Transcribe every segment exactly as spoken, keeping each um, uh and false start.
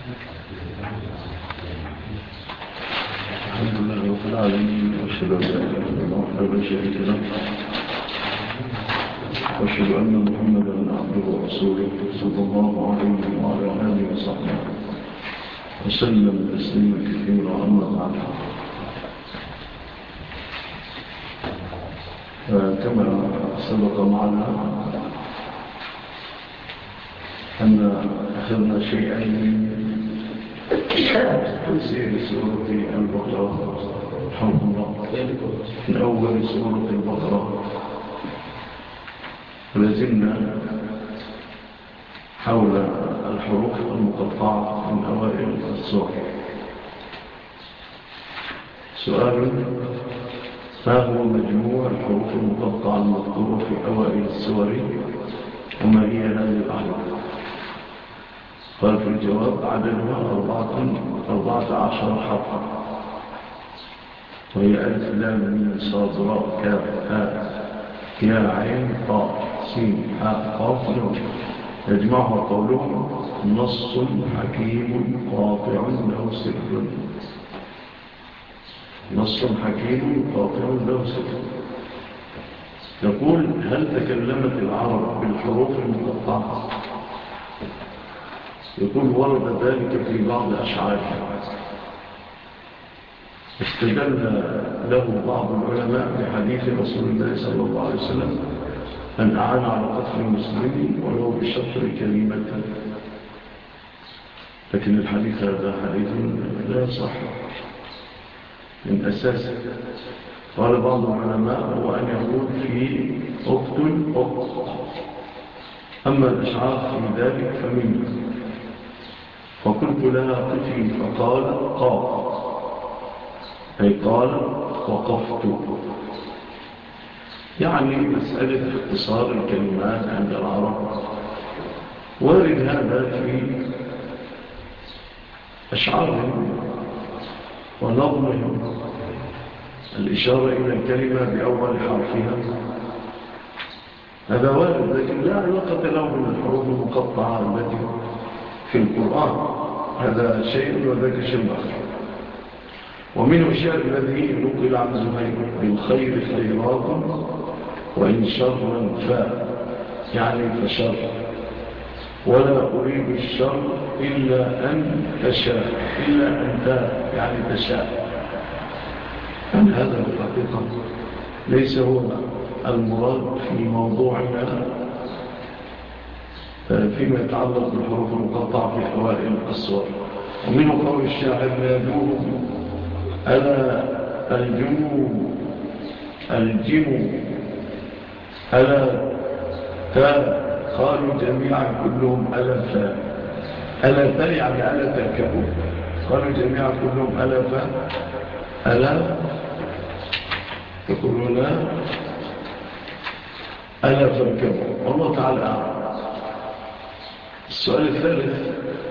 الحمد لله رب العالمين، وأشهد أن لا إله إلا الله وحده لا شريك له، وأشهد أن محمدا عبده ورسوله صلى الله عليه وعلى آله وصحبه وسلم تسليما كثيرا. أما بعد، كما سبق معنا أن أخذنا شيئا من تفسير سورة البقرة الحمد لله من أول سورة البقرة، ولازلنا حول الحروف المقطعة من أوائل السور. سؤال: ما هو مجموع الحروف المقطعة المذكورة في أوائل السور، وما هي هذه الأحرف؟ قال في الجواب: عددها أربعة عشر حرفا، وهي ألف لام ميم صاد راء كاف هاء يا عين طاء سين حاء قاف نون. يجمعها قولهم: نص حكيم قاطع له سر. نص حكيم قاطع له سر. يقول: هل تكلمت العرب بالحروف المقطعة؟ يقول: ورد ذلك في بعض أشعارها، استدل له بعض العلماء بحديث رسول الله صلى الله عليه وسلم: أن أعان على قتل المسلمين ولو بشطر كلمة. لكن الحديث هذا حديث لا صح من أساسه. قال بعض العلماء: هو أن يقول في اقتل اقتل، أما الأشعار في ذلك فمنه. فقلت لها: قتل، فقال: قاف، أي قال وقفت. يعني مسألة اختصار الكلمات عند العرب. وارد هذا في أشعارهم ونظمهم، الإشارة إلى الكلمة بأول حرفها، هذا وارد، لكن لا علاقة له بالحروف المقطعة التي في القرآن. هذا شيء وذاك شيء آخر. ومنه الشعر الذي نقل عن زهير: بالخير خيرات وإن شرا فاء، يعني فشر، ولا أريد الشر إلا أن تشاء، إلا أن تاء، يعني تشاء. يعني هذا الحقيقة ليس هو المراد في موضوعنا فيما يتعلق بالحروف المقطعة في أوائل السور. ومنه قول الشاعر: نادوهم ألا الجمو الجمو ألا تا، قالوا جميعا كلهم ألا فا. ألا تا يعني ألا تركبوا، قالوا جميعا كلهم ألا فا، ألا يقولون ألا فاركبوا. والله تعالى أعلم. السؤال الثالث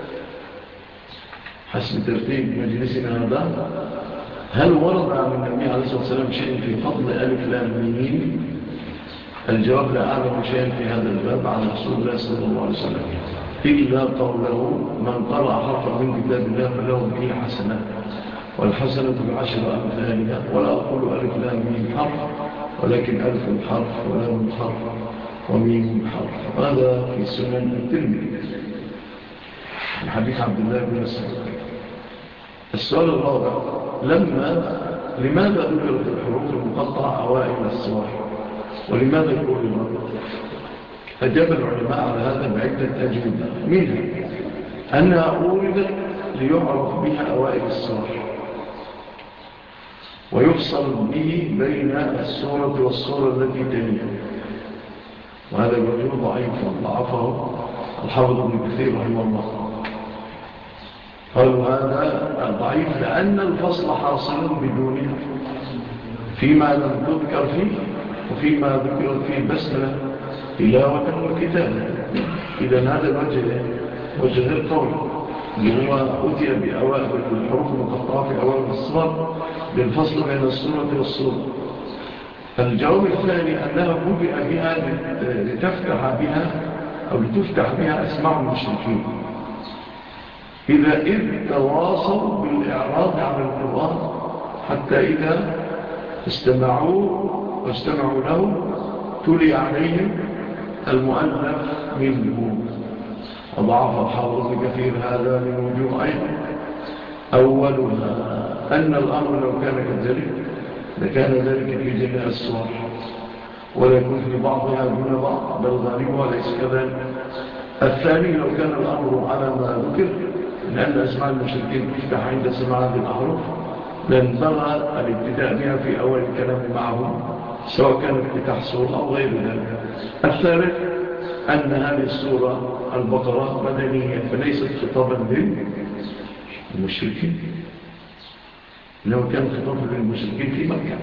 حسب ترتيب مجلسنا هذا: هل ورد عن النبي عليه الصلاة والسلام شيء في فضل ألف لام ميم؟ الجواب: لا أعلم شيئا في هذا الباب عن رسول الله صلى الله عليه وسلم إلا قوله: من قرأ حرفا من كتاب الله فله به حسنة، والحسنة بعشر أمثالها. ولا أقول ألف لام ميم حرف، ولكن ألف حرف ولام حرف وميم حرف. وهذا في سنن الترمذي من حديث عبد الله بن مسعود. السؤال الرابع: لما لماذا ذكرت الحروف المقطعة أوائل السور، ولماذا كررت؟ أجاب العلماء على هذا بعدة أجوبة، منها أنها أوردت ليعرف بها أوائل السور ويفصل به بين السورة والسورة التي تليها، وهذا الوجه ضعيف ضعفه الحافظ ابن كثير رحمه الله. قالوا هذا ضعيف لأن الفصل حاصل بدونها فيما لم تذكر فيه، وفيما ذكرت فيه البسملة تلاوة وكتابة. إذا هذا الوجه وجه القول اللي هو أتي بأوائل الحروف المقطعة في أوائل السور للفصل بين السورة والسورة. الجواب الثاني أنها بدأ بها لتفتح بها أو لتفتح بها أسماع المشركين، إذا إذ تواصوا بالإعراض عن القرآن حتى إذا استمعوا واستمعوا له تلي عليهم المؤلف منه. وضعف الحافظ ابن كثير هذا من وجوه أيضا. أولها أن الأمر لو كان كذلك لكان ذلك في جميع السور ولا يكون في بعضها دون بعض، بل غالبها ليس كذلك. الثاني لو كان الأمر على ما ذكر من أن أسماء المشركين تفتح عند سماع هذه الأحرف لانبغى الابتداء بها في أول الكلام معهم سواء كان افتتاح سورة أو غير ذلك. الثالث أن هذه السورة البقرة مدنية فليست خطابا للمشركين، إنما كان خطابا للمشركين في مكة.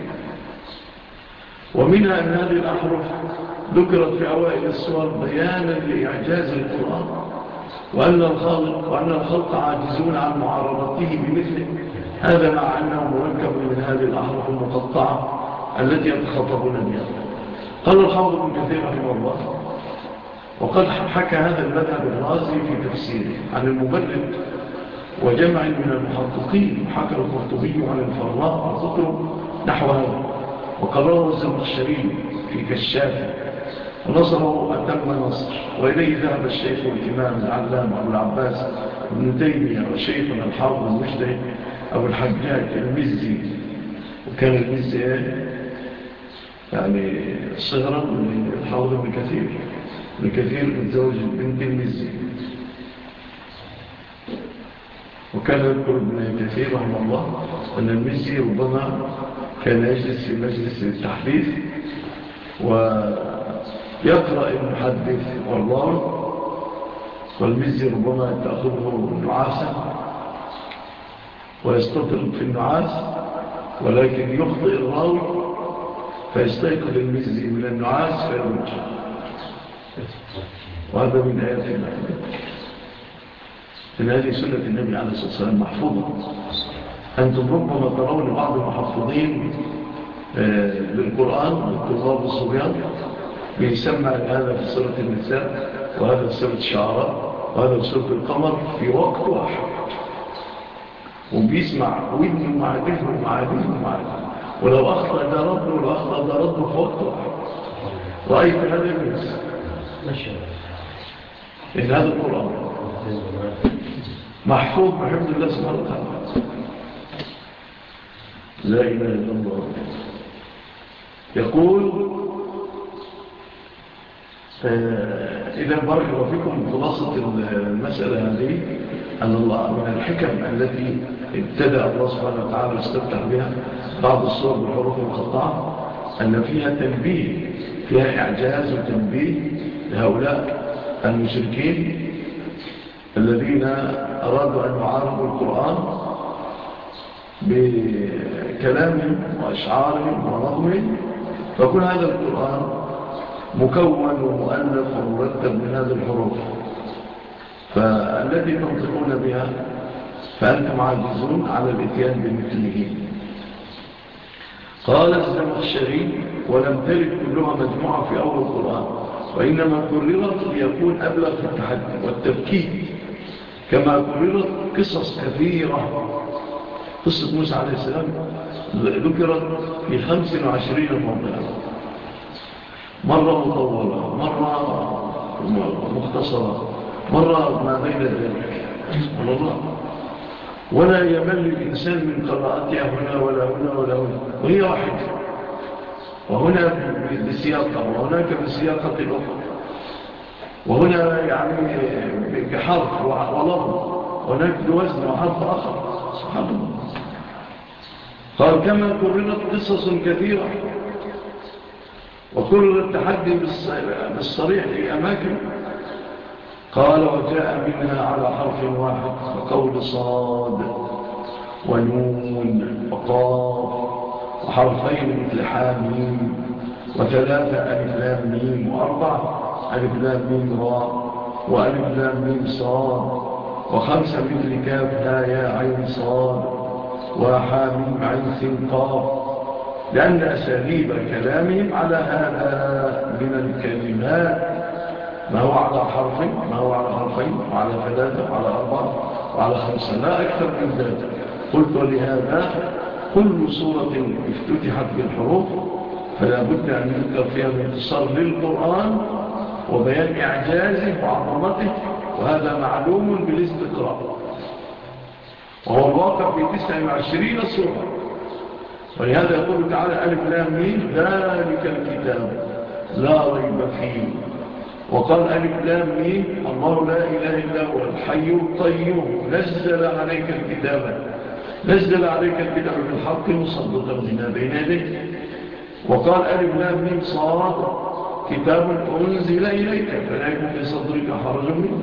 ومنها أن هذه الأحرف ذكرت في أوائل السور بيانا لإعجاز القرآن وأن الخالق, وأن الخلق عاجزون عن معارضته بمثله، هذا مع أنه مركب من هذه الأحرف المقطعة التي يتخاطبون بها. قال الحافظ ابن كثير رحمه الله: وقد حكى هذا المذهب الرازي في تفسيره عن المبرد وجمع من المحققين، وحكى القرطبي عن الفراء وكتب نحو هذا، وقرره الزمخشري في كشافه ونصره أتم نصر. وإليه ذهب الشيخ الإمام العلام أبو العباس ابن تيمية وشيخنا الحافظ المجتهد أبو الحجاج المزي. وكان المزي يعني صغرا للحافظ ابن كثير، ابن كثير متزوج بنت المزي. وكان يذكر ابن كثير رحمه الله أن المزي ربما كان يجلس في مجلس التحديث ويقرأ المحدث والراوي، والمزي ربما تأخذه نعاسا ويستطرد في النعاس، ولكن يخطئ الراوي فيستيقظ المزي من النعاس فيرد. وهذا من آيات الله. إن هذه سنة النبي عليه الصلاة والسلام محفوظة. أنتم ربما ترون بعض المحفظين للقرآن والطلاب الصبيان بيسمع هذا في سورة النساء وهذا في سورة الشعراء وهذا في سورة القمر في وقت واحد، وبيسمع ودنه مع ذهنه مع ذهنه مع ذهنه، ولو أخطأ ده رده ولو أخطأ ده رده في وقت واحد. رأيت هذا الناس إن هذا القرآن محفوظ بحمد الله سبحانه وتعالى. لا إله إلا الله. يقول إذا بارك الله فيكم خلاصة المسألة هذه أن الله من الحكم التي ابتدأ الله سبحانه وتعالى واستفتح بها بعض الصور بالحروف المقطعة أن فيها تنبيه، فيها إعجاز وتنبيه لهؤلاء المشركين الذين أرادوا أن يعارضوا القرآن بكلامهم وأشعارهم ونظمهم. فكل هذا القرآن مكون ومؤلف ومرتب من هذه الحروف، فالتي تنطقون بها فأنتم عاجزون على الاتيان بمثله. قال الزمخشري: ولم ترد كلها مجموعة في أول القرآن، وإنما كررت ليكون أبلغ في التحدي والتبكيت، كما كررت قصص كثيرة. قصة موسى عليه السلام ذكرت في خمس وعشرين موضعا، مرة مطولة، مرة مختصرة، مرة ما بين ذلك، سبحان الله. ولا يمل الإنسان من قراءتها هنا ولا هنا ولا هنا، وهي واحدة، وهنا بسياقة وهناك بسياقة أخرى، وهنا يعني بحرف ولفظ، وهناك بوزن وحرف آخر، سبحان الله. قال: كما كررت قصص كثيرة وكرر التحدي بالصريح في أماكن. قال: وجاء منها على حرف واحد وقول صاد ونون وقاف، وحرفين مثل حاميم، وثلاثة ألف لام ميم، وأربعة ألف لام ميم راء، وألف لام ميم صاد، وخمسة مثل كاف ها يا عين صاد، وحاميم عين سين قاف، لأن أساليب كلامهم على هذا من الكلمات ما هو على حرفين ما هو على حرفين وعلى ثلاثة وعلى أربعة وعلى خمسة لا أكثر من ذلك. قلت ولهذا كل سورة افتتحت بالحروف فلا بد أن يذكر فيها الانتصار للقرآن وبيان إعجازه وعظمته، وهذا معلوم بالاستقراء، وهو الواقع في تسعة وعشرين سورة. ولهذا يقول تعالى ألف لام ميم ذلك الكتاب لا ريب فيه. وقال ألف لام ميم الله لا إله إلا هو الحي القيوم نزل عليك الكتاب نزل عليك الكتاب بالحق مصدقا لما بين يديه. وقال ألف لام ميم صاد كتاب أنزل إليك فلا يكن في صدرك حرج منه.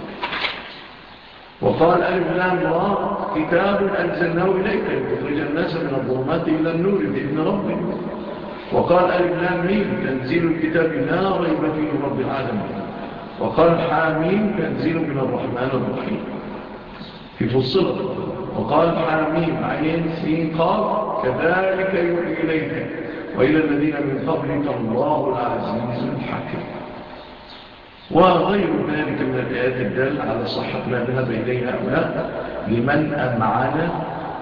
وقال ألف لام را كتاب أنزلناه إليك لتخرج الناس من الظلمات إلى النور بإذن ربك. وقال ألف لام ميم تنزيل الكتاب لا ريب فيه رب العالمين. وقال حاميم تنزيل من الرحمن الرحيم في فصلة. وقال حاميم عين سين قاف كذلك يوحي إليك وإلى الذين من قبلك الله العزيز الحكيم. وغير ذلك من الآيات الدالة على صحة ما ذهب إليه هؤلاء لمن أمعن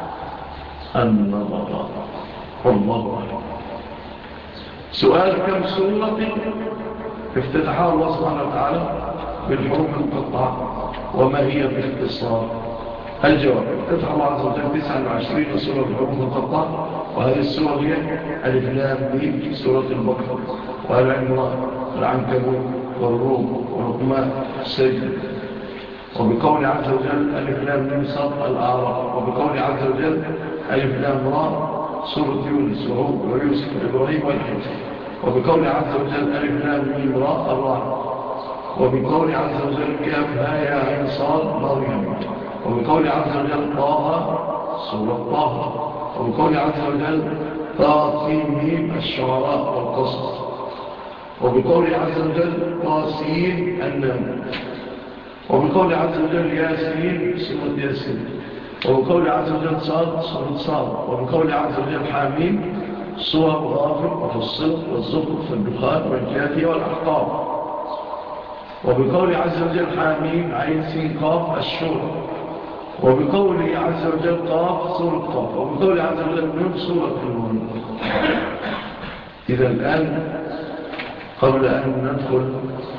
النظر. والله أعلم. سؤال كم سورة افتتحها الله سبحانه وتعالى بالحروف المقطعة وما هي باختصار؟ الجواب: افتتح الله عز وجل تسعة وعشرين سورة بالحروف المقطعة، وهذه السورة هي ألف لام ميم سورة البقرة وآل عمران والعنكبوت والروم ولقمان السجد. وبقول عز وجل ألف لام ميم صاد الأعراف. وبقول عز وجل ألف لام را سورة يونس وهود ويوسف وإبراهيم والحج. وبقول عز وجل ألف لام ميم را الرعد. وبقول عز وجل كاف ها يا عين صاد مريم. وبقول عز وجل طه سورة طه. وبقول عز وجل طاسين ميم الشعراء والقصص. وبقول عز وجل طاسين النمل. وبقول عز وجل ياسين سورة ياسين. وبقول عز وجل صاد سورة صاد. وبقول عز وجل حاميم سورة غافر وفصلت والزخرف والدخان والجاثية والأحقاف. وبقول عز وجل حاميم عين سين قاف الشورى. وبقول عز وجل قاف سورة قاف. وبقول عز وجل نون سورة النون. إذا الآن قبل أن ندخل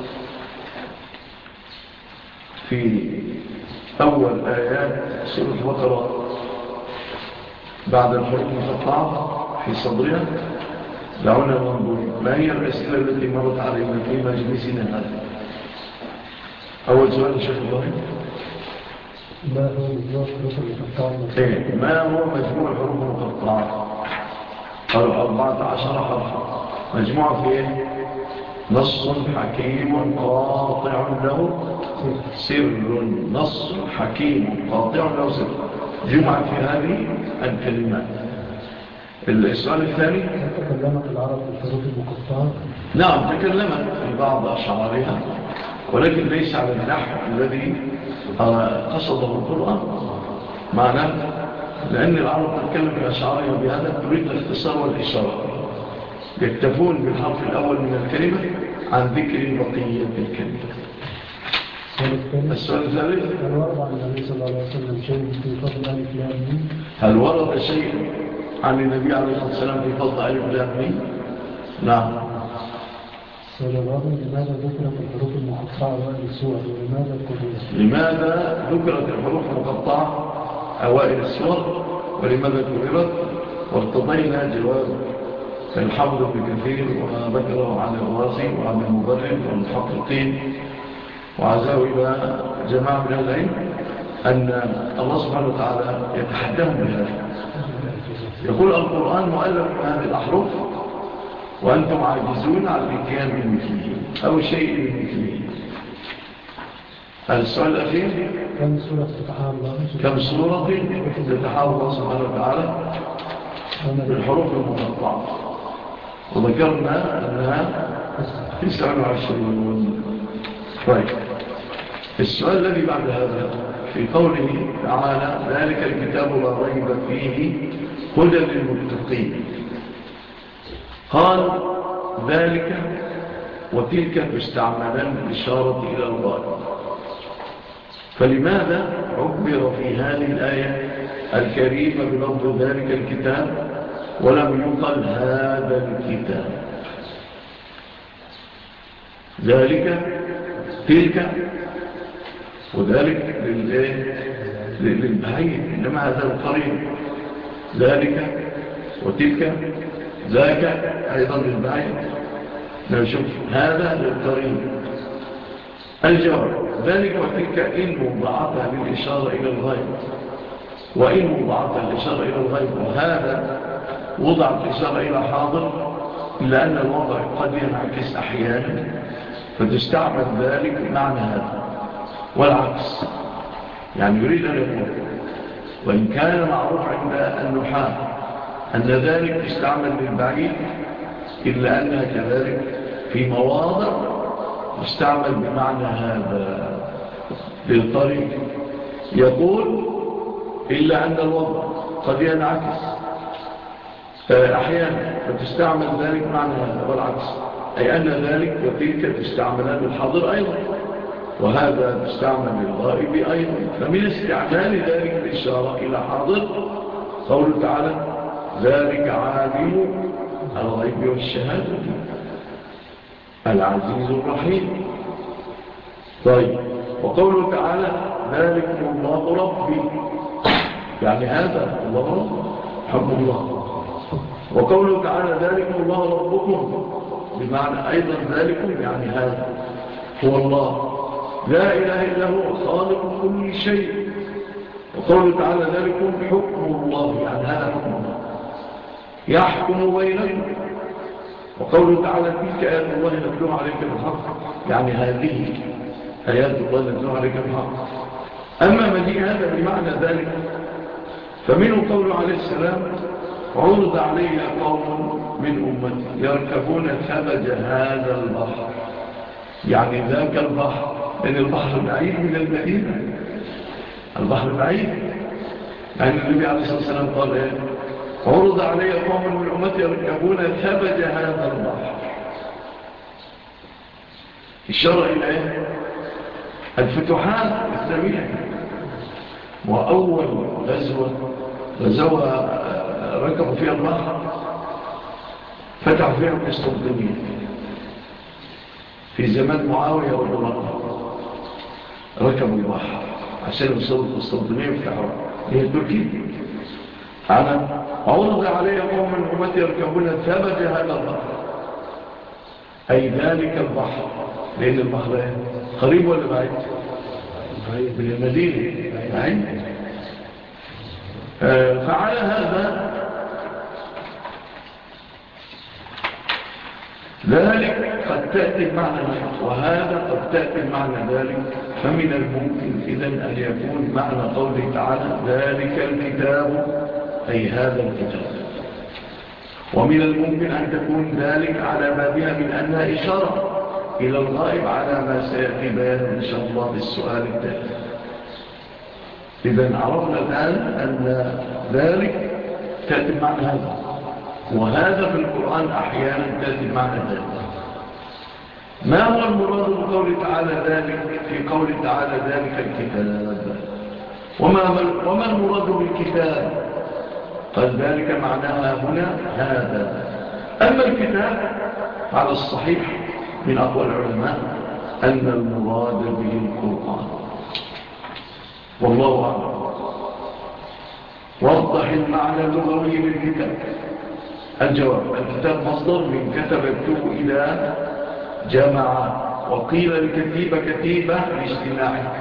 في أول آيات سورة البقرة بعد الحروف المقطعة في صدرها دعونا ننظر ما هي الأسئلة التي مرت علينا في مجلسنا هذا. أول سؤال شيخ إبراهيم: ما هو مجموع الحروف المقطعة؟ إيه ما هو مجموع الحروف المقطعة؟ قالوا أربعة عشر حرفا. مجموعة في إيه؟ نص حكيم قاطع له سر. نص حكيم قاطع له سر جمعت في هذه الكلمات. السؤال الثاني: هل تكلمت العرب بالحروف المقطعة؟ نعم تكلمت في بعض أشعارها ولكن ليس على النحو الذي قصده القرآن. معنى لأن العرب تتكلم في أشعارها بهذا تريد الاختصار والإشارة، يكتفون بالحرف الأول من الكلمة عن ذكر بقية الكلمة. السؤال الثالث: هل ورد عن النبي صلى الله عليه وسلم شيء في فضل ألف لام ميم؟ هل ورد شيء عن النبي عليه الصلاة والسلام في فضل ألف لام ميم؟ نعم. السؤال الرابع: لماذا ذكرت الحروف المقطعة أوائل السور ولماذا كررت؟ لماذا ذكرت الحروف المقطعة أوائل السور ولماذا كررت؟ وارتضينا جواب الحافظ ابن كثير وذكره عن الرازي وعن المبرد والمحققين وعزاه إلى جماعة من العلم أن الله سبحانه وتعالى يتحدهم بهذا. يقول القرآن مؤلف من هذه الأحرف وأنتم عاجزون عن الاتيان بمثله أو شيء من مثله. السؤال الأخير: كم سورة افتتحها الله كم سورة افتتحها الله سبحانه وتعالى بالحروف المقطعة؟ وذكرنا أنها تسعة وعشرون. طيب السؤال الذي بعد هذا في قوله تعالى ذلك الكتاب لا ريب فيه هدى للمتقين. قال ذلك وتلك تستعملان الإشارة إلى الغاية، فلماذا عبر في هذه الآية الكريمة بلفظ ذلك الكتاب ولم يقل هذا الكتاب؟ ذلك تلك وذلك للبعيد، إنما هذا القريب. ذلك وتلك ذاك أيضا للبعيد. نشوف هذا للقريب. الجواب: ذلك وتلك إن موضعتها للإشارة إلى الغيب، وإن موضعتها للإشارة إلى الغيب، وهذا وضعت الإشارة إلى حاضر، إلا أن الوضع قد ينعكس أحيانا فتستعمل ذلك معنى هذا، والعكس. يعني يريد أن يقول وإن كان معروف عند النحاة أن ذلك تستعمل للبعيد، إلا أنها كذلك في مواضع تستعمل بمعنى هذا للقريب. يقول إلا أن الوضع قد ينعكس أحيانا فتستعمل ذلك معنى هذا، والعكس، أي أن ذلك وتلك تستعملان للحاضر أيضا، وهذا تستعمل للغائب أيضا. فمن استعمال ذلك الإشارة إلى حاضر قوله تعالى: ذلك عالم الغيب والشهادة العزيز الرحيم. طيب، وقوله تعالى: ذلكم الله ربي، يعني هذا الله رب حب الله. وقوله تعالى: ذلكم الله ربكم، بمعنى أيضا ذلكم يعني هذا هو الله لا إله إلا هو خالق كل شيء. وقوله تعالى: ذلكم حكم الله، يعني هذا حكم الله يحكم بينكم. وقوله تعالى: تلك آيات الله نتلوها عليك بالحق، يعني هذه آيات الله نتلوها عليك بالحق. أما مجيء هذا بمعنى ذلك فمنه قوله عليه السلام: عرض علي قوم من أمتي يركبون ثبج هذا البحر، يعني ذاك البحر، لأن البحر بعيد من المدينة، البحر بعيد. يعني النبي عليه الصلاة والسلام قال إيه؟ عرض علي قوم من أمتي يركبون ثبج هذا البحر، الشرع إلى إيه؟ الفتوحات الإسلامية. وأول غزوة غزوة ركبوا فيها البحر فتحوا فيها القسطنطينية في زمان معاوية رضي الله عنه. ركبوا البحر عشان يوصلوا القسطنطينية وفتحوها، هي تركيا. أنا عرض علي قوم من أمتي يركبون ثبج هذا البحر، أي ذلك البحر، لأن البحر قريب ولا بعيد؟ من المدينة بعيد. فعلى هذا ذلك قد تأتي بمعنى ذلك، وهذا قد تأتي بمعنى ذلك. فمن الممكن إذن أن يكون معنى قوله تعالى: ذلك الكتاب، أي هذا الكتاب. ومن الممكن أن تكون ذلك على بابها من أنها إشارة إلى الغائب، على ما سيأتي بيانه إن شاء الله بالسؤال التالي. إذن عرفنا الآن أن ذلك تأتي بمعنى هذا، وهذا في القرآن أحيانا تأتي بمعنى ذلك. ما هو المراد بقول تعالى ذلك في قول تعالى ذلك الكتاب؟ وما, وما المراد بالكتاب؟ قال ذلك معناها هنا هذا. أما الكتاب على الصحيح من أقوى العلماء أن المراد به القرآن، والله أعلم. وضح المعنى اللغوي للكتاب. الجواب: الكتاب مصدر من كتب يكتب إلى جمع، وقيل الكتيبة كتيبة لاجتماعه،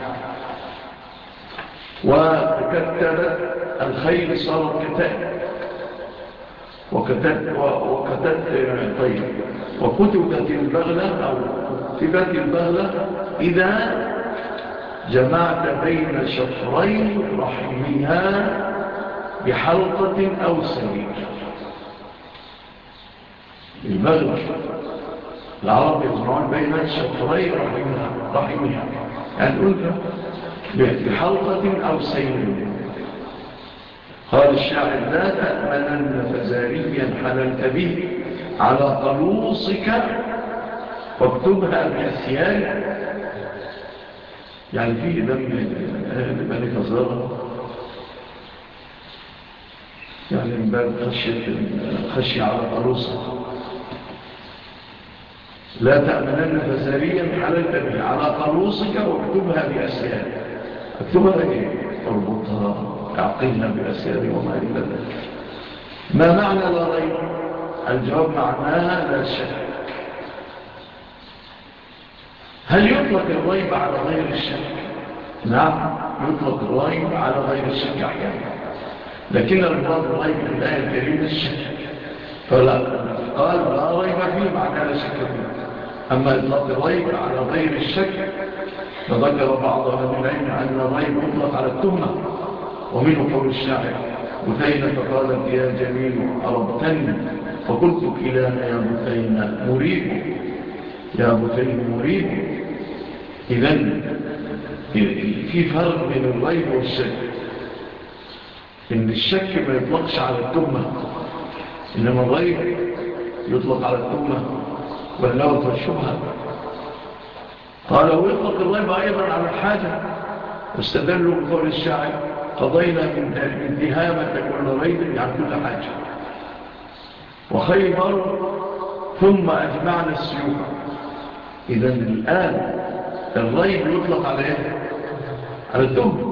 وكتبت الخيل صارت كتاب، وكتبت وكتبت طيب وكتبت البغلة أو كتبت البغلة إذا جمعت بين شفري رحمها بحلقة أو سرير. البغلة العرب يجمعون بين شفري رحمها, رحمها يعني الأنثى بحلقة أو سير. قال الشاعر: لا تأمنن فزاريا حللت به على قلوصك واكتبها بأسيال. يعني في دم لبني فزارة، يعني من باب خشية خشية على قلوصة. لا تأمنن فزاريا حللت به على قلوصك واكتبها بأسيار. اكتبها ايه؟ اربطها، اعقلها بأسيار وما إلا ذلك. ما معنى لا ريب؟ الجواب معناها لا شك. هل يطلق الريب على غير الشك؟ نعم، يطلق الريب على غير الشك أحيانا، لكن المراد الريب في الآية الكريمة الشك، فلا قال لا ريب فيه معناه لا شك فيه. أما إطلاق الريب على غير الشك فذكر بعض أهل العلم أن الريب يطلق على التهمة، ومنه قول الشاعر: بثينة قالت يا جميل أربتني فقلت كلانا يا بثينة مريب، يا بثين مريب. إذن في فرق بين الريب والشك، إن الشك ما يطلقش على التهمة، إنما الريب يطلق على التهمة واللوث والشبهة. قال ويطلق الريب أيضا على الحاجة، واستدلوا بقول الشاعر: قضينا من دهامة كل ريب، يعني كل حاجة. وخيبر ثم أجمعنا السيوف. إذن الآن الريب يطلق عليه على التهمة.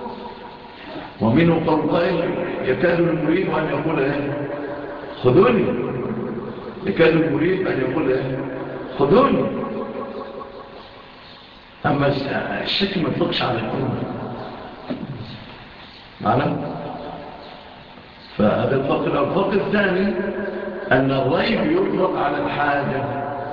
ومنه قول قائل: يكاد المريب أن يقول إيه؟ خذوني. يكاد المريب أن يقول إيه؟ خذوني. أما الشك ما يطلقش على التهمة معنا. فهذا الفرق الأول. الفرق الثاني أن الريب يطلق على الحاجة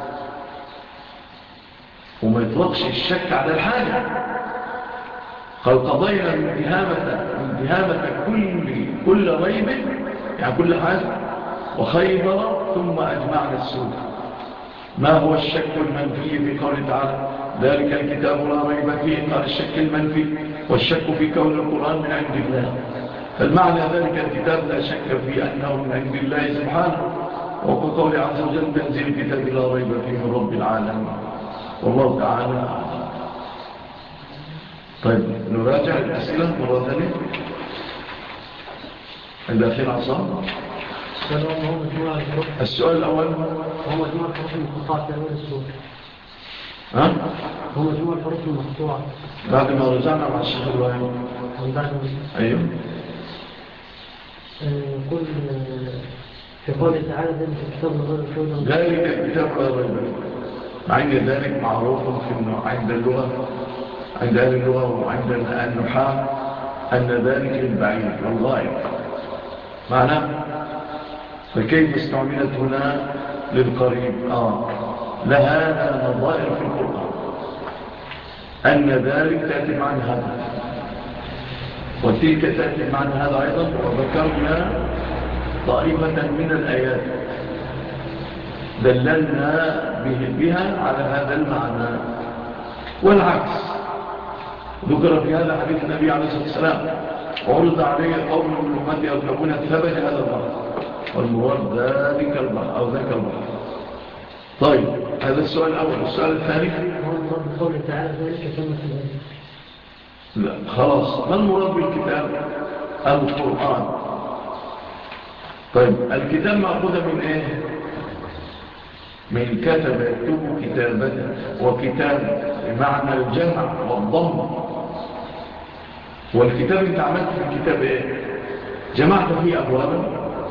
وما يطلقش الشك على الحاجة. قال قضينا من دهامة من دهامة كل كل ريب، يعني كل حاجة، وخيبر ثم أجمعنا السوء. ما هو الشك المنفي في قوله تعالى: ذلك الكتاب لا ريب فيه؟ قال الشك المنفي، والشك في كون القرآن من عند الله. فالمعنى ذلك الكتاب لا شك في أنه من عند الله سبحانه، وقول عز وجل: تنزيل الكتاب لا ريب فيه من رب العالمين. والله تعالى. طيب نراجع الأسئلة مرة ثانية. الأخير عصام. السؤال الأول هو مجموع الحروف المقطوعة في أول السورة. ها؟ هو مجموع الحروف المقطوعة بعد ما رجعنا مع الشيخ إبراهيم. بعد أيوه. يقول في قوله تعالى: ذلك الكتاب لا ريب فيه. ذلك الكتاب لا ريب فيه، مع أن ذلك معروف في عند اللغة، عند أهل اللغة وعند النحاة، أن ذلك للبعيد والغائب معناه. فكيف استعملت هنا للقريب؟ آه لهذا نظائر في القرآن، أن ذلك تأتي معنى هذا وتلك تأتي معنى هذا أيضا. وذكرنا طائفة من الآيات دللنا بها على هذا المعنى، والعكس ذكر في هذا حديث النبي عليه الصلاة والسلام: عرض عليه قوم من أمتي يركبون ثبج هذا البحر، والمراد ذلك البحر أو ذاك البحر. طيب هذا السؤال الأول. السؤال الثاني: هو المراد بقوله تعالى ذلك تمت الآية؟ لا خلاص. ما المراد بالكتاب؟ القرآن. طيب الكتاب مأخوذ من ايه؟ من كتب يكتب كتابة، وكتاب بمعنى الجمع والضم. والكتاب انت عملت في الكتاب ايه؟ جمعت فيه أبوابا،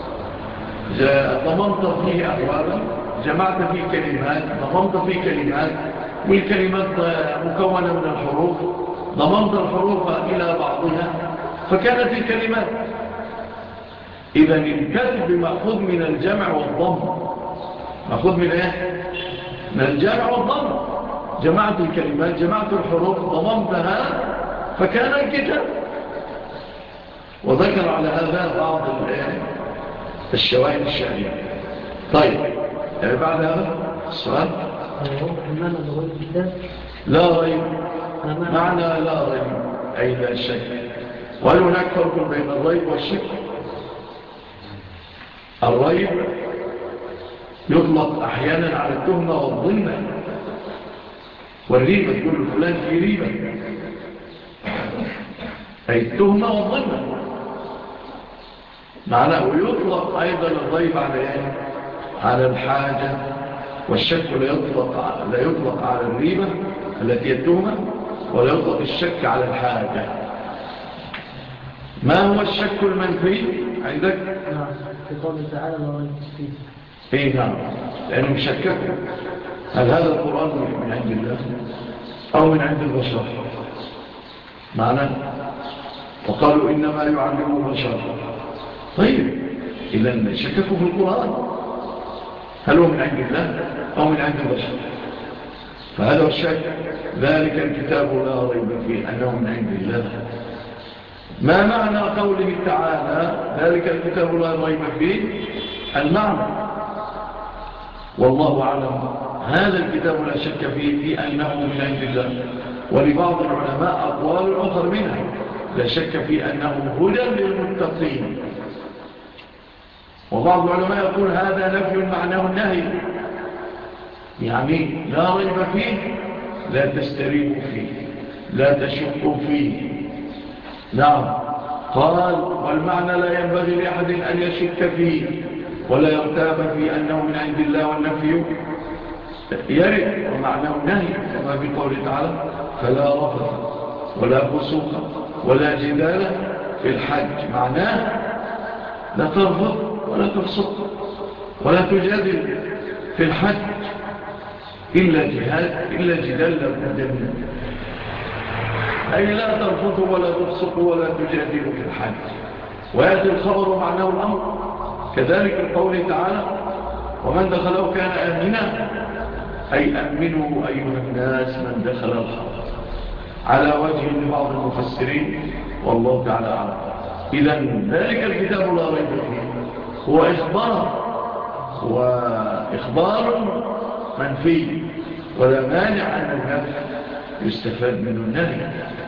ضممت فيه أبوابا، جمعت فيه كلمات، ضممت فيه كلمات، والكلمات مكونة من الحروف، ضممت الحروف إلى بعضها فكانت الكلمات. إذن الكتب مأخوذ من الجمع والضم. مأخوذ من إيه؟ من الجمع والضم. جمعت الكلمات، جمعت الحروف، ضممتها فكان الكتاب. وذكر على هذا بعض الشواهد الشعرية. طيب بعد هذا السؤال: يوضح المعنى لغير الكتاب. لا ريب، معنى لا ريب أي لا شك. وهل هناك فرق بين الريب والشك؟ الريب يطلق أحيانا على التهمة والظنة، والريبة تقول فلان في ريبة، أي التهمة والظلمة معناه. ويطلق أيضا الريب على إيه؟ على الحاجة، والشك لا يطلق, لا يطلق على الريبة التي هي التهمة، ولا يطلق الشك على الحاجة. ما هو الشك المنفي عندك؟ نعم، في قوله تعالى لا ريب فيه. ايه نعم، لأنهم شككوا هل هذا القرآن من عند الله أو من عند البشر، معنى وقالوا إنما يعلمه بشر. طيب إذن شككوا في القرآن، هل هو من عند الله أو من عند البشر؟ فهذا هو الشك. ذلك الكتاب لا ريب فيه أنه من عند الله. ما معنى قوله تعالى ذلك الكتاب لا ريب فيه؟ المعنى والله أعلم هذا الكتاب لا شك فيه في أنه من عند الله. ولبعض العلماء أقوال أخر منها لا شك في أنه هدى للمتقين. وبعض العلماء يقول هذا نفي معناه النهي، يعني لا ريب فيه لا تستريبوا فيه لا تشكوا فيه. نعم. قال والمعنى لا ينبغي لأحد أن يشك فيه ولا يرتاب في أنه من عند الله، والنفي يرد ومعناه النهي كما في قوله تعالى فلا رفث ولا فسوق ولا جدال في الحج. معناه لا ترفض ولا تفسق ولا تجادل في الحج إلا جهاد إلا جدال لابد منه، أي لا ترفض ولا تفسق ولا تجادل في الحج. ويأتي الخبر معناه الأمر كذلك القول تعالى ومن دخله كان آمنا، أي أمنوا أيها الناس من دخل الحرم، على وجه لبعض المفسرين والله تعالى أعلم. إذن ذلك الكتاب لا ريب فيه هو إخبار، وإخبار منفي ولا مانع أن النفي يستفاد منه النهي.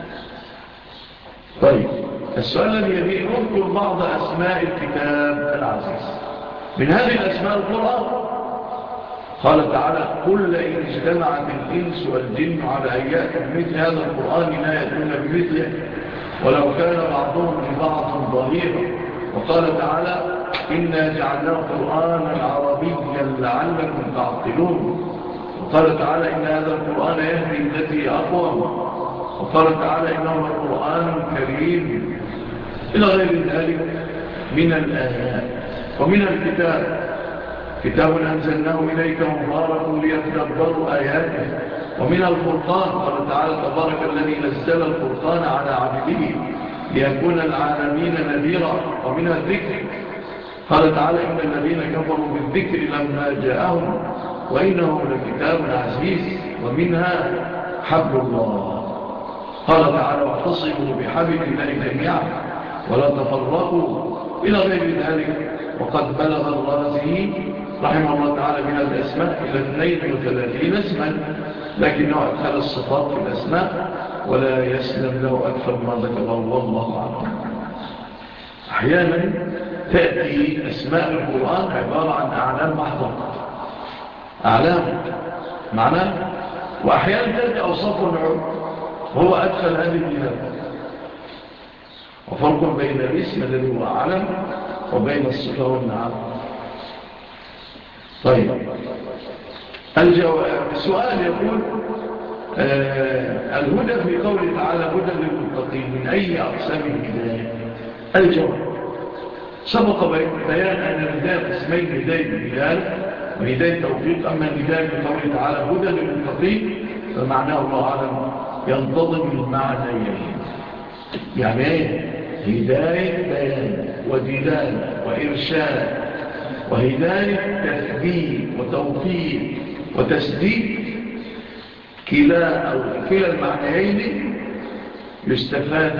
طيب السؤال الذي يليه اذكر بعض أسماء الكتاب العزيز. من هذه الأسماء القرآن. قال تعالى قل إن اجتمعت الإنس والجن على أن يأتوا بمثل هذا القرآن لا يأتون بمثله ولو كان بعضهم لبعض ظهيرا. وقال تعالى إنا جعلناه قرآنا عربيا لعلكم تعقلون. وقال تعالى إن هذا القرآن يهدي التي أقوم. وقال تعالى إنه القرآن الكريم إلى غير ذلك من الآيات. ومن الكتاب كتاب أنزلناه إليك مبارك ليتدبروا آياته. ومن الفرقان قال تعالى تبارك الذي نزل الفرقان على عبده ليكون العالمين نذيرا. ومن الذكر قال تعالى إن الذين كفروا بالذكر لما جاءهم وإنه لكتاب عزيز. ومنها حبل الله قال تعالى واعتصموا بحبل الله جميعا ولا تفرقوا إلى غير ذلك. وقد بلغ الرازي رحمه الله تعالى من الأسماء إلى اثنين وثلاثين اسما، لكنه أدخل الصفات في الأسماء ولا يسلم له أكثر ما ذكره والله أعلم. أحيانا تأتي أسماء القرآن عبارة عن أعلام محضة، أعلام معناه، وأحيانا تأتي أوصاف النعوم وهو أدخل هذه الكتاب. وفرق بين الاسم الذي هو علم وبين الصفة والنعم. طيب السؤال يقول آه الهدى في قوله تعالى هدى للمتقين من أي أقسام الهداية؟ الجواب سبق بيان أن الهداية قسمين هداية الدلالة وهداية توفيق. أما الهداية في قوله تعالى هدى للمتقين فمعناه الله أعلم ينتظم المعنيين. يعني ايه؟ هداية بيان ودلالة وإرشاد، وهداية تثبيت وتوفيق وتسديد. كلا أو كلا المعنيين يستفاد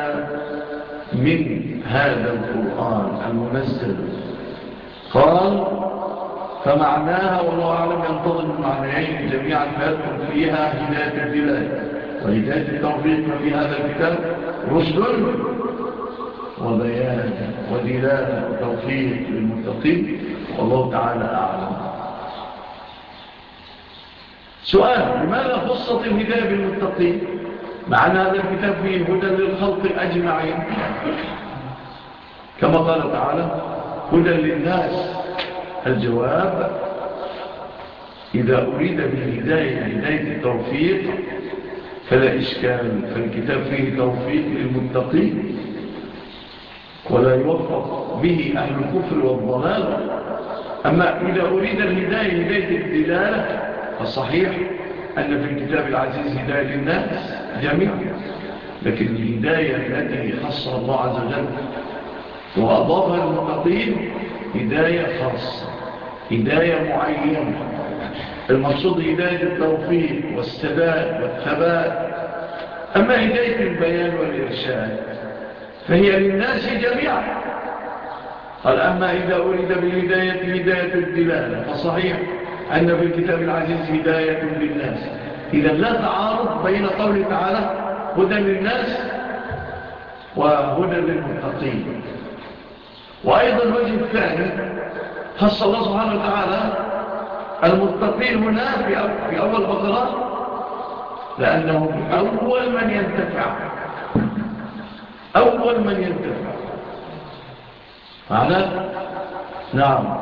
من هذا القرآن المنزل. قال فمعناها والله أعلم ينتظم المعنيين جميعا فيدخل فيها هداية الدلالة وهداية التوفيق. ففي هذا الكتاب رشد وبيان ودلالة وتوفيق للمتقين والله تعالى أعلم. سؤال: لماذا خصت الهداية بالمتقين مع أن هذا الكتاب فيه هدى للخلق أجمعين؟ كما قال تعالى: هدى للناس. الجواب: إذا أريد بالهداية هداية التوفيق فلا إشكال، فالكتاب فيه توفيق للمتقين ولا يوفق به أهل الكفر والضلال. أما إذا أريد الهداية هداية الدلالة فالصحيح أن في الكتاب العزيز هداية للناس جميعا، لكن الهداية التي خصها الله عز وجل وأضافها للمتقين هداية خاصة، هداية معينة. المقصود هداية التوفيق والسداد والثبات. أما هداية البيان والإرشاد فهي للناس جميعا. قال: أما إذا أريد بالهداية هداية الدلالة فصحيح أن في الكتاب العزيز هداية للناس. إذا لا تعارض بين قوله تعالى هدى للناس وهدى للمتقين. وأيضا الوجه الثاني خص الله سبحانه وتعالى المتقين هنا في أول بقرة لأنهم أول من ينتفع، أول من ينتفع. معنى نعم.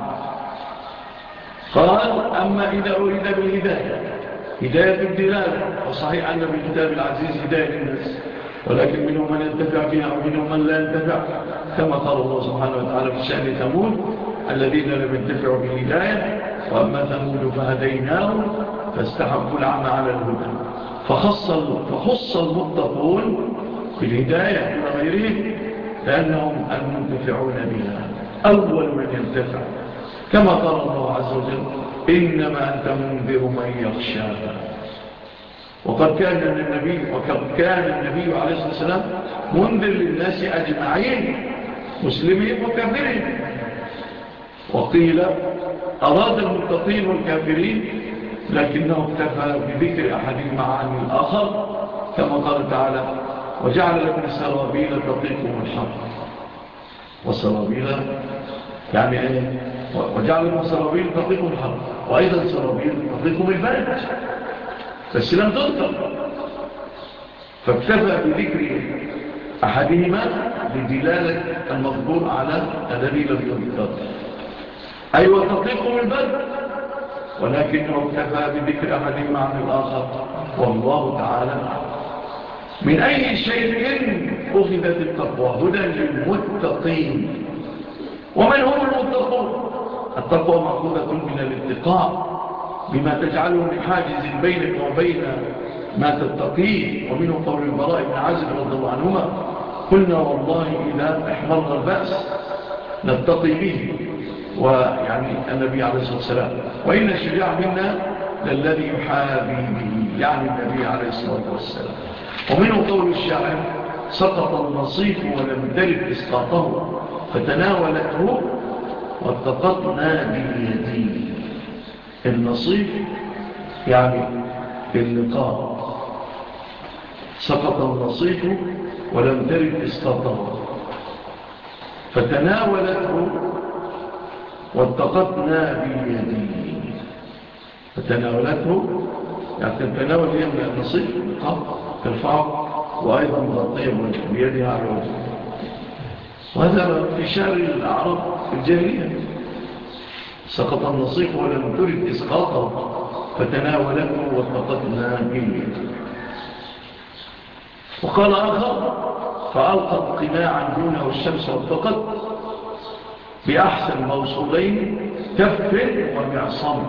قال: أما إذا أريد بالهداية هداية الدلالة فصحيح أن بالكتاب العزيز هداية للناس، ولكن منهم من ينتفع بها ومنهم من لا ينتفع، كما قال الله سبحانه وتعالى في شأن ثمود: الذين لم ينتفعوا بالهداية وأما ثمود فهديناهم فاستحبوا العمى على الهدى. فخص, فخص المتقون بالهداية دون غيرهم لأنهم المنتفعون بها، أول من ينتفع، كما قال الله عز وجل: إنما أنت منذر من يخشاها. وقد كان النبي وقد كان النبي عليه الصلاة والسلام منذر للناس أجمعين مسلمين وكافرين. وقيل أراد المتقين والكافرين لكنه اكتفى بذكر أحدهما عن الآخر، كما قال تعالى: وجعل لكم السرابيل تقيكم الحر. والسرابيل يعني ايه؟ وجعل لكم سرابيل تقيكم الحر، وأيضا سرابيل تقيكم البرد، بس لم تذكر، فاكتفى بذكر أحدهما لدلالة المذكور على الذي لم يذكر، أي أيوة وتقيكم البرد، ولكنه اكتفى بذكر أحدهما عن الآخر، والله تعالى من أي شيء أخذت التقوى؟ هدى للمتقين. ومن هم المتقون؟ التقوى مأخوذة من الاتقاء بما تجعله من حاجز بينك وبين ما تتقيه، ومنه قول البراء بن عازب رضي الله عنهما: قلنا والله إذا احمر البأس نتقي به، ويعني النبي عليه الصلاة والسلام: وإن الشجاع منا للذي يحابي به، يعني النبي عليه الصلاة والسلام. ومنه قول الشاعر: سقط النصيف ولم ترد إسقاطه فتناولته واتقطنا بيدي. النصيف يعني اللقاء. سقط النصيف ولم ترد إسقاطه فتناولته واتقطنا بيدي. فتناولته يعني تتناول هي من النصيف اللقاء ترفعه وأيضا مغطية بيدها على وجهه. وهذا في شعر الأعراب في الجاهلية: سقط النصيف ولم ترد إسقاطه فتناولته واتقطنا به. وقال آخر: فألقت قناعا دونه الشمس واتقت بأحسن موصولين كف ومعصم.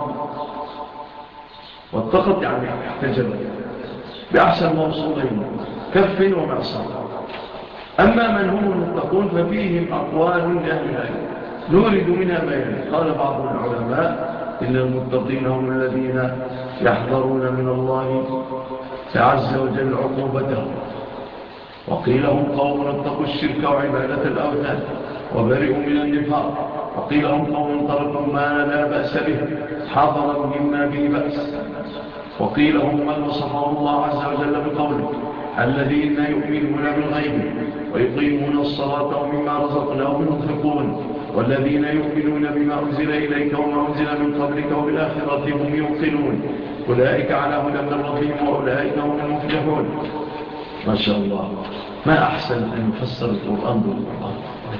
واتقت يعني احتجبت بأحسن موصولين كف ومعصم. أما من هم المتقون ففيهم أقوال لأهل العلم نورد منها بيان. قال بعض العلماء: إن المتقين هم الذين يحذرون من الله عز وجل عقوبته. وقيل هم قوم اتقوا الشرك وعبادة الأوثان وبرئوا من النفاق. وقيل هم قوم تركوا ما لا بأس به حذرا مما به بأس. وقيل هم من وصفهم الله عز وجل بقوله: الذين يؤمنون بالغيب ويقيمون الصلاة ومما رزقناهم ينفقون والذين يؤمنون بما أنزل إليك وما أنزل من قبلك وبالآخرة هم يوقنون أولئك على هدى من ربهم وأولئك هم المفلحون. ما شاء الله، ما أحسن أن يفسر القرآن بالقرآن.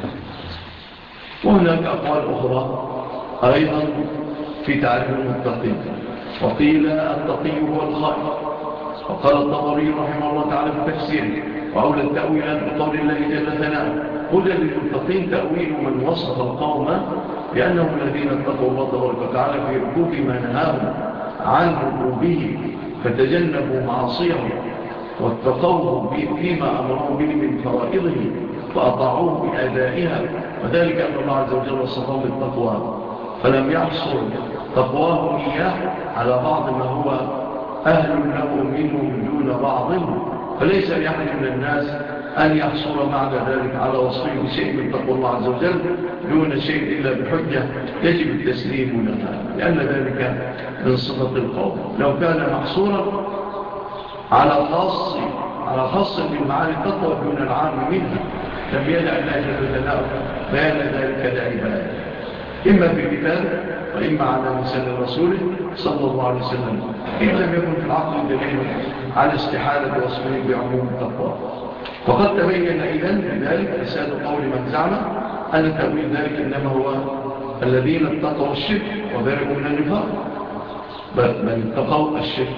وهناك أقوال أخرى أيضا في تعريف المتقين. وقيل التقي هو الخائف، وقال الطبري رحمه الله تعالى في تفسيره: وأولى التأويل بقول الله جل ثناؤه: هدى للمتقين تأويل من وصف القوم بأنهم الذين اتقوا الله تبارك وتعالى في ركوب ما نهاهم عن ركوبه فتجنبوا معاصيه واتقوه فيما أمروا به من فرائضه فأطاعوه بأدائها، وذلك أن الله عز وجل وصفهم بالتقوى فلم يحصر تقواهم إياه على بعض ما هو أهل له منهم دون بعض، فليس لأحد من الناس أن يحصر معنى ذلك على وصفه بشيء من تقوى الله عز وجل دون شيء إلا بحجة يجب التسليم لها، لأن ذلك من صفة القوم. لو كان محصورا على خاص على خاص من معاني التقوى دون العام منها لم يدع الله جل ثناؤه بيان ذلك لعباده، إما في الكتاب وإما على لسان رسوله صلى الله عليه وسلم، إن لم يكن في العقل دليل على استحالة وصفه بعموم التقوى. وقد تبين إذن بذلك فساد قول من زعم أن تأويل ذلك إنما هو الذين اتقوا الشرك وبرئوا من النفاق، بل اتقوا الشرك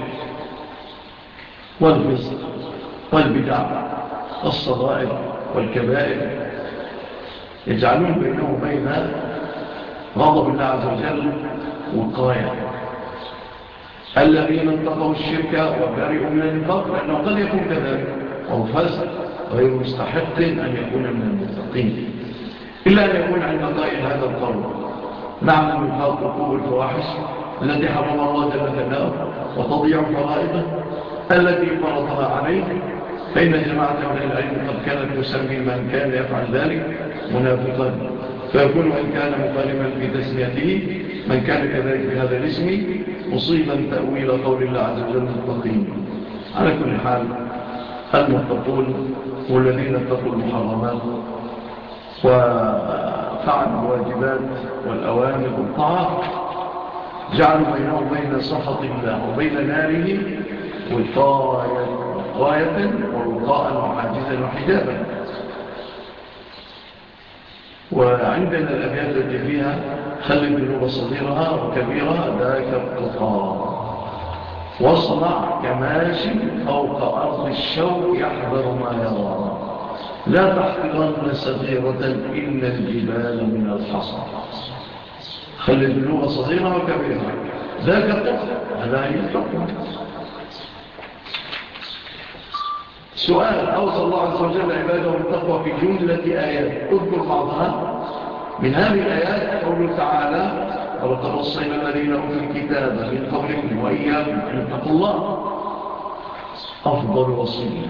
والفسق والبدع والصغائر والكبائر، يجعلون بينه وبين غضب الله عز وجل وقاية. الذين اتقوا الشرك وبرئوا من النفاق، لأنه قد يكون كذلك أو فاسق غير مستحق أن يكون من المتقين، إلا أن يكون عند قائل هذا القول: نعم النفاق ركوب الفواحش التي حرم الله جل ثناؤه وتضيع فرائضه التي فرضها عليه، فإن جماعة من العلم قد كانت تسمي من كان يفعل ذلك منافقا، فيكون وإن كان مخالفا في تسميته من كان كذلك بهذا الاسم مصيبا تأويل قول الله عز وجل المتقين. على كل حال المتقون والذين اتقوا المحرمات وفعلوا الواجبات والأوامر والطاعات جعلوا بينه وبين سخط الله وبين ناره وقاية وقاية ووقاء وحاجزا وحجابا. وعندنا الأبيات التي فيها: خل الذنوب صغيرها وكبيرها ذاك القطار، واصنع كماشي فوق أرض الشوك يحذر ما يرى، لا تحقرن صغيرة إن الجبال من الحصى. خل الذنوب صغيرها وكبيرها ذاك القطار، هذا هي التقوى. سؤال: أوصى الله عز وجل عباده بالتقوى في جملة آيات، اذكر بعضها. من هذه الآيات قوله تعالى: ولقد وصينا الذين أوتوا الكتاب من قبلكم وإياكم أن اتقوا الله، أفضل وصية.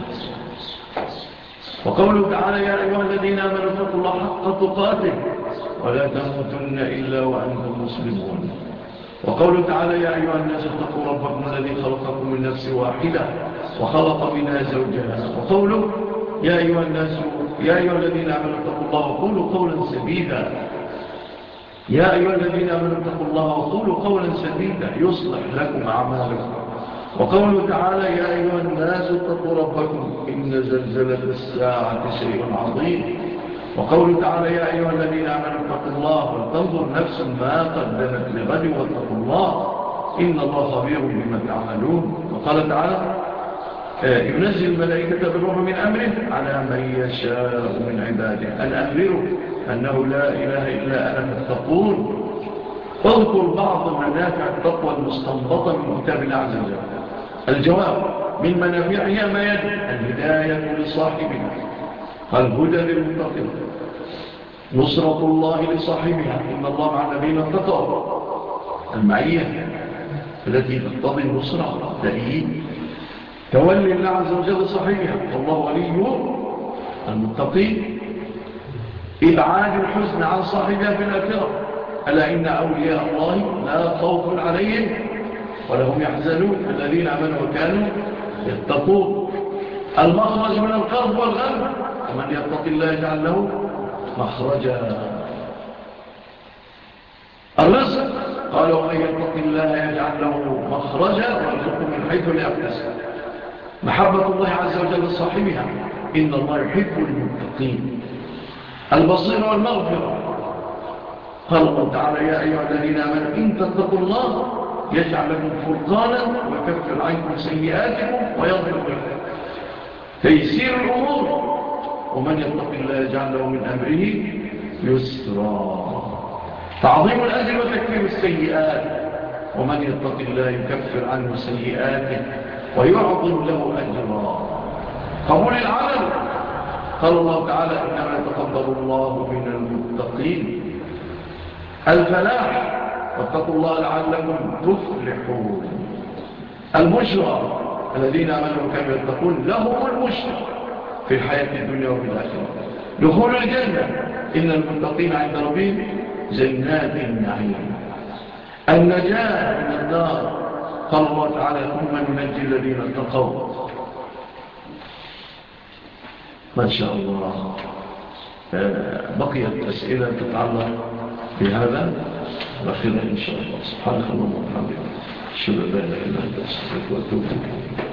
وقوله تعالى: يا أيها الذين آمنوا اتقوا الله حق تقاته ولا تموتن إلا وأنتم مسلمون. وقوله تعالى: يا أيها الناس اتقوا ربكم الذي خلقكم من نفس واحدة وخلق منها زوجها. وقوله: يا أيها الناس يا أيها الذين آمنوا اتقوا الله وقولوا قولا سديدا. يا أيها الذين آمنوا اتقوا الله وقولوا قولا سديدا يصلح لكم أعمالكم. وقوله تعالى: يا أيها الناس اتقوا ربكم إن زلزلة الساعة شيء عظيم. وقوله تعالى: يا أيها الذين آمنوا اتقوا الله ولتنظر نفس ما قدمت لغد واتقوا الله إن الله خبير بما تعملون. وقال تعالى: ينزل الملائكة بالروح من أمره على من يشاء من عباده أن أنذروا أنه لا إله إلا أنا فاتقون. اذكر بعض منافع التقوى المستنبطة من كتاب الله عز وجل. الجواب: من منافعها ما يلي: الهداية لصاحبها، الهدى للمتقين، نصرة الله لصاحبها، إن الله مع الذين اتقوا، المعية التي تقتضي النصرة والتأييد، تولي الله عز وجل صاحبها والله ولي المتقين، إبعاد الحزن عن صاحبها في الآخرة، ألا إن أولياء الله لا خوف عليهم ولا هم يحزنون الذين آمنوا وكانوا يتقون، المخرج من الكرب والغم، ومن يتق الله يجعل له مخرجا، الرزق قال ومن يتق الله يجعل له مخرجا ويرزقه من حيث لا يحتسب. محبة الله عز وجل لصاحبها، إن الله يحب المتقين. البصيرة والمغفرة، قال الله تعالى يا أيها الذين آمنوا إن تتقوا الله يجعل لكم فرقانا ويكفر عنكم سيئاتكم ويغفر لكم. تيسير الأمور، ومن يتق الله يجعل له من أمره يسرا. تعظيم الأجر وتكفير السيئات، ومن يتق الله يكفر عنه سيئاته ويعظم له أجرا. قبول العمل، قال الله تعالى إنما يتقبل الله من المتقين. الفلاح، واتقوا الله لعلكم تفلحون. البشرى، الذين آمنوا وكانوا يتقون لهم البشرى في الحياة الدنيا وفي الآخرة. دخول الجنة، إن المتقين عند ربهم جنات النعيم. النجاة من النار، قال الله تعالى ثم ننجي الذين اتقوا. ما شاء الله. بقيت أسئلة تتعلق بهذا نأخذها إن شاء الله. سبحانك اللهم وبحمدك أشهد أن لا إله إلا أنت أستغفرك وأتوب إليك.